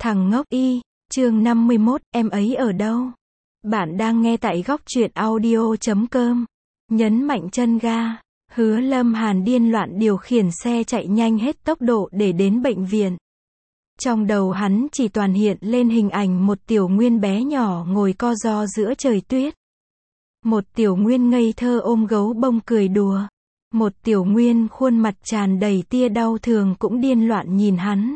Thằng ngốc y, chương 51, em ấy ở đâu? Bạn đang nghe tại góc truyện audio.com. Nhấn mạnh chân ga, Hứa Lâm Hàn điên loạn điều khiển xe chạy nhanh hết tốc độ để đến bệnh viện. Trong đầu hắn chỉ toàn hiện lên hình ảnh một Tiểu Nguyên bé nhỏ ngồi co ro giữa trời tuyết. Một Tiểu Nguyên ngây thơ ôm gấu bông cười đùa. Một Tiểu Nguyên khuôn mặt tràn đầy tia đau thương cũng điên loạn nhìn hắn.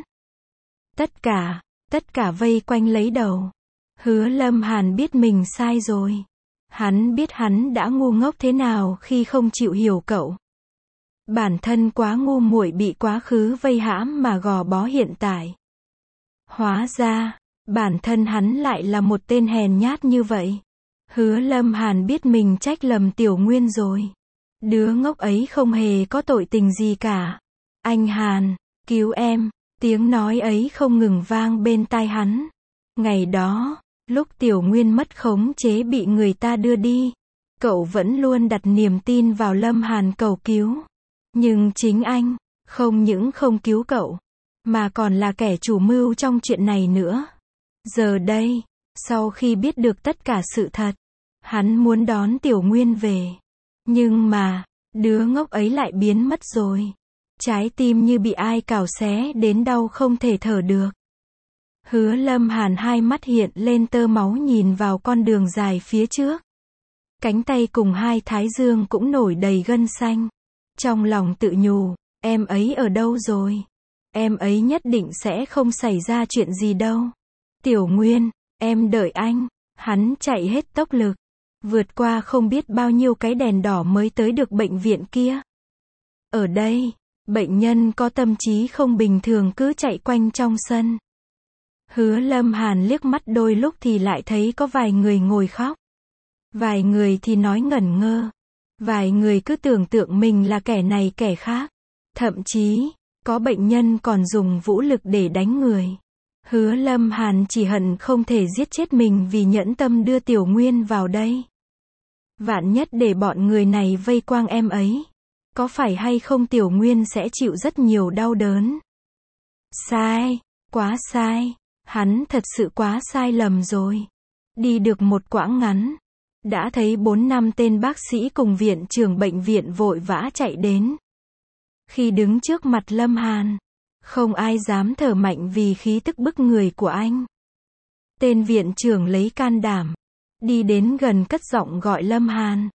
Tất cả vây quanh lấy đầu. Hứa Lâm Hàn biết mình sai rồi. Hắn biết hắn đã ngu ngốc thế nào khi không chịu hiểu cậu. Bản thân quá ngu muội bị quá khứ vây hãm mà gò bó hiện tại. Hóa ra, bản thân hắn lại là một tên hèn nhát như vậy. Hứa Lâm Hàn biết mình trách lầm Tiểu Nguyên rồi. Đứa ngốc ấy không hề có tội tình gì cả. Anh Hàn, cứu em. Tiếng nói ấy không ngừng vang bên tai hắn. Ngày đó, lúc Tiểu Nguyên mất khống chế bị người ta đưa đi, cậu vẫn luôn đặt niềm tin vào Lâm Hàn cầu cứu. Nhưng chính anh, không những không cứu cậu, mà còn là kẻ chủ mưu trong chuyện này nữa. Giờ đây, sau khi biết được tất cả sự thật, hắn muốn đón Tiểu Nguyên về. Nhưng mà, đứa ngốc ấy lại biến mất rồi. Trái tim như bị ai cào xé đến đau không thể thở được. Hứa Lâm Hàn hai mắt hiện lên tơ máu nhìn vào con đường dài phía trước. Cánh tay cùng hai thái dương cũng nổi đầy gân xanh. Trong lòng tự nhủ, em ấy ở đâu rồi? Em ấy nhất định sẽ không xảy ra chuyện gì đâu. Tiểu Nguyên, em đợi anh. Hắn chạy hết tốc lực, vượt qua không biết bao nhiêu cái đèn đỏ mới tới được bệnh viện kia. Ở đây, bệnh nhân có tâm trí không bình thường cứ chạy quanh trong sân. Hứa Lâm Hàn liếc mắt đôi lúc thì lại thấy có vài người ngồi khóc. Vài người thì nói ngẩn ngơ. Vài người cứ tưởng tượng mình là kẻ này kẻ khác. Thậm chí, có bệnh nhân còn dùng vũ lực để đánh người. Hứa Lâm Hàn chỉ hận không thể giết chết mình vì nhẫn tâm đưa Tiểu Nguyên vào đây. Vạn nhất để bọn người này vây quanh em ấy. Có phải hay không Tiểu Nguyên sẽ chịu rất nhiều đau đớn. Sai, quá sai. Hắn thật sự quá sai lầm rồi. Đi được một quãng ngắn, đã thấy 4-5 tên bác sĩ cùng viện trưởng bệnh viện vội vã chạy đến. Khi đứng trước mặt Lâm Hàn, không ai dám thở mạnh vì khí tức bức người của anh. Tên viện trưởng lấy can đảm, đi đến gần cất giọng gọi Lâm Hàn.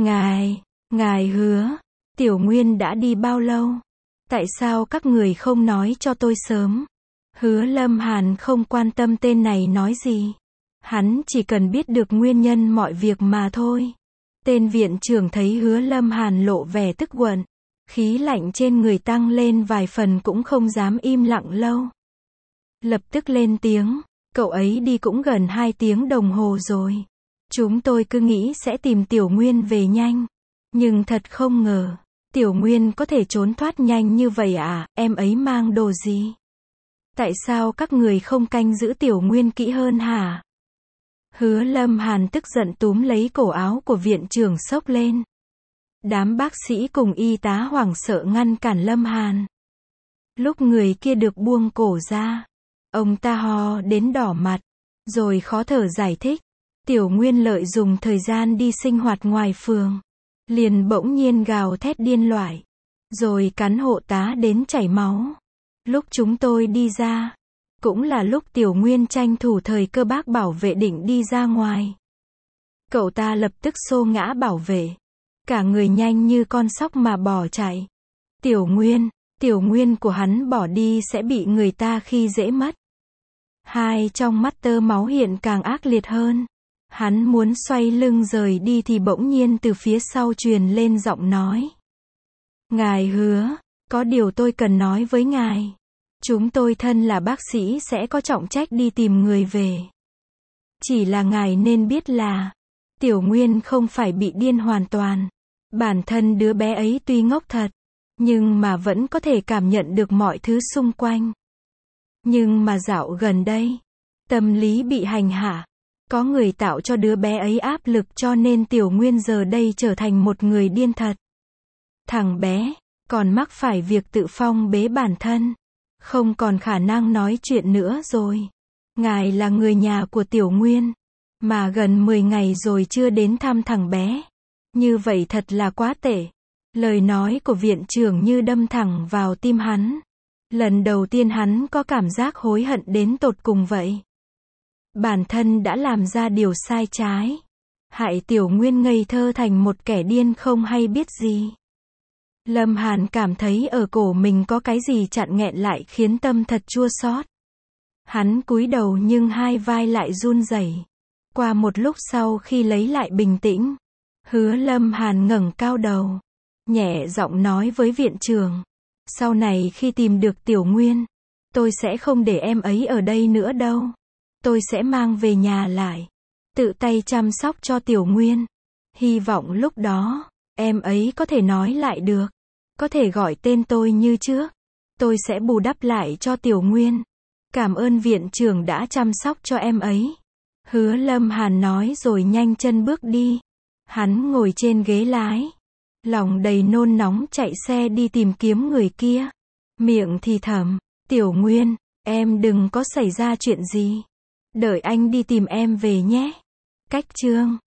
Ngài Hứa, Tiểu Nguyên đã đi bao lâu? Tại sao các người không nói cho tôi sớm? Hứa Lâm Hàn không quan tâm tên này nói gì. Hắn chỉ cần biết được nguyên nhân mọi việc mà thôi. Tên viện trưởng thấy Hứa Lâm Hàn lộ vẻ tức giận, khí lạnh trên người tăng lên vài phần cũng không dám im lặng lâu. Lập tức lên tiếng, cậu ấy đi cũng gần 2 tiếng đồng hồ rồi. Chúng tôi cứ nghĩ sẽ tìm Tiểu Nguyên về nhanh. Nhưng thật không ngờ, Tiểu Nguyên có thể trốn thoát nhanh như vậy à, em ấy mang đồ gì? Tại sao các người không canh giữ Tiểu Nguyên kỹ hơn hả? Hứa Lâm Hàn tức giận túm lấy cổ áo của viện trưởng xốc lên. Đám bác sĩ cùng y tá hoảng sợ ngăn cản Lâm Hàn. Lúc người kia được buông cổ ra, ông ta ho đến đỏ mặt, rồi khó thở giải thích. Tiểu Nguyên lợi dụng thời gian đi sinh hoạt ngoài phường, liền bỗng nhiên gào thét điên loạn, rồi cắn hộ tá đến chảy máu. Lúc chúng tôi đi ra, cũng là lúc Tiểu Nguyên tranh thủ thời cơ bác bảo vệ định đi ra ngoài. Cậu ta lập tức xô ngã bảo vệ, cả người nhanh như con sóc mà bỏ chạy. Tiểu Nguyên của hắn bỏ đi sẽ bị người ta khi dễ mất. Hai trong mắt tơ máu hiện càng ác liệt hơn. Hắn muốn xoay lưng rời đi thì bỗng nhiên từ phía sau truyền lên giọng nói. Ngài Hứa, có điều tôi cần nói với ngài. Chúng tôi thân là bác sĩ sẽ có trọng trách đi tìm người về. Chỉ là ngài nên biết là, Tiểu Nguyên không phải bị điên hoàn toàn. Bản thân đứa bé ấy tuy ngốc thật, nhưng mà vẫn có thể cảm nhận được mọi thứ xung quanh. Nhưng mà dạo gần đây, tâm lý bị hành hạ. Có người tạo cho đứa bé ấy áp lực cho nên Tiểu Nguyên giờ đây trở thành một người điên thật. Thằng bé, còn mắc phải việc tự phong bế bản thân. Không còn khả năng nói chuyện nữa rồi. Ngài là người nhà của Tiểu Nguyên, mà gần 10 ngày rồi chưa đến thăm thằng bé. Như vậy thật là quá tệ. Lời nói của viện trưởng như đâm thẳng vào tim hắn. Lần đầu tiên hắn có cảm giác hối hận đến tột cùng vậy. Bản thân đã làm ra điều sai trái. Hại Tiểu Nguyên ngây thơ thành một kẻ điên không hay biết gì. Lâm Hàn cảm thấy ở cổ mình có cái gì chặn nghẹn lại khiến tâm thật chua xót. Hắn cúi đầu nhưng hai vai lại run rẩy. Qua một lúc sau khi lấy lại bình tĩnh, Hứa Lâm Hàn ngẩng cao đầu, nhẹ giọng nói với viện trưởng. Sau này khi tìm được Tiểu Nguyên, tôi sẽ không để em ấy ở đây nữa đâu. Tôi sẽ mang về nhà lại, tự tay chăm sóc cho Tiểu Nguyên. Hy vọng lúc đó, em ấy có thể nói lại được, có thể gọi tên tôi như trước. Tôi sẽ bù đắp lại cho Tiểu Nguyên. Cảm ơn viện trưởng đã chăm sóc cho em ấy. Hứa Lâm Hàn nói rồi nhanh chân bước đi. Hắn ngồi trên ghế lái, lòng đầy nôn nóng chạy xe đi tìm kiếm người kia. Miệng thì thầm, Tiểu Nguyên, em đừng có xảy ra chuyện gì. Đợi anh đi tìm em về nhé. Cách chương